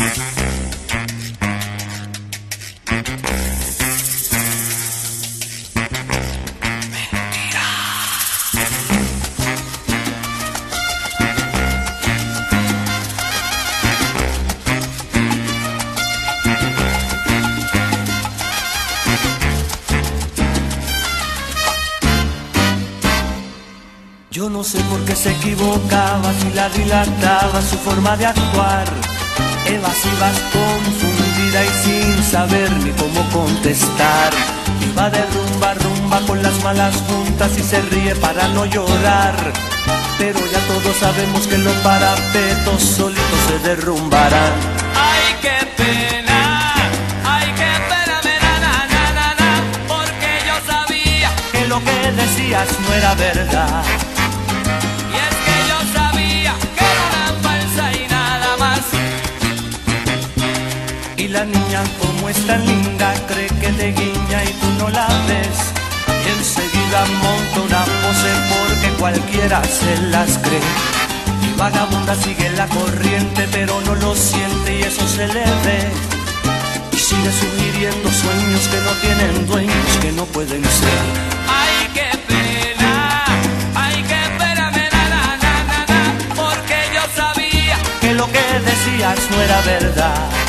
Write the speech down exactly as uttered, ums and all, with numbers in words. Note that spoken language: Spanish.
Yo no sé por qué se equivocaba, si la dilataba su forma de actuar. Evasivas, confundida y sin saber ni cómo contestar. Iba de rumba a rumba con las malas juntas y se ríe para no llorar. Pero ya todos sabemos que los parapetos solitos se derrumbarán. ¡Ay, qué pena! ¡Ay, qué pena me da, na, na, na, na! Porque yo sabía que lo que decías no era verdad. Y es que yo sabía que era una falsa y nada más. Y la niña, como es tan linda, cree que te guiña y tú no la ves. Y enseguida monta una pose porque cualquiera se las cree. Y vagabunda sigue la corriente pero no lo siente y eso se le ve. Y sigue sugiriendo sueños que no tienen dueños, que no pueden ser. ¡Ay, qué pena! ¡Ay, qué pena me da, na, na, na, na! Porque yo sabía que lo que decías no era verdad.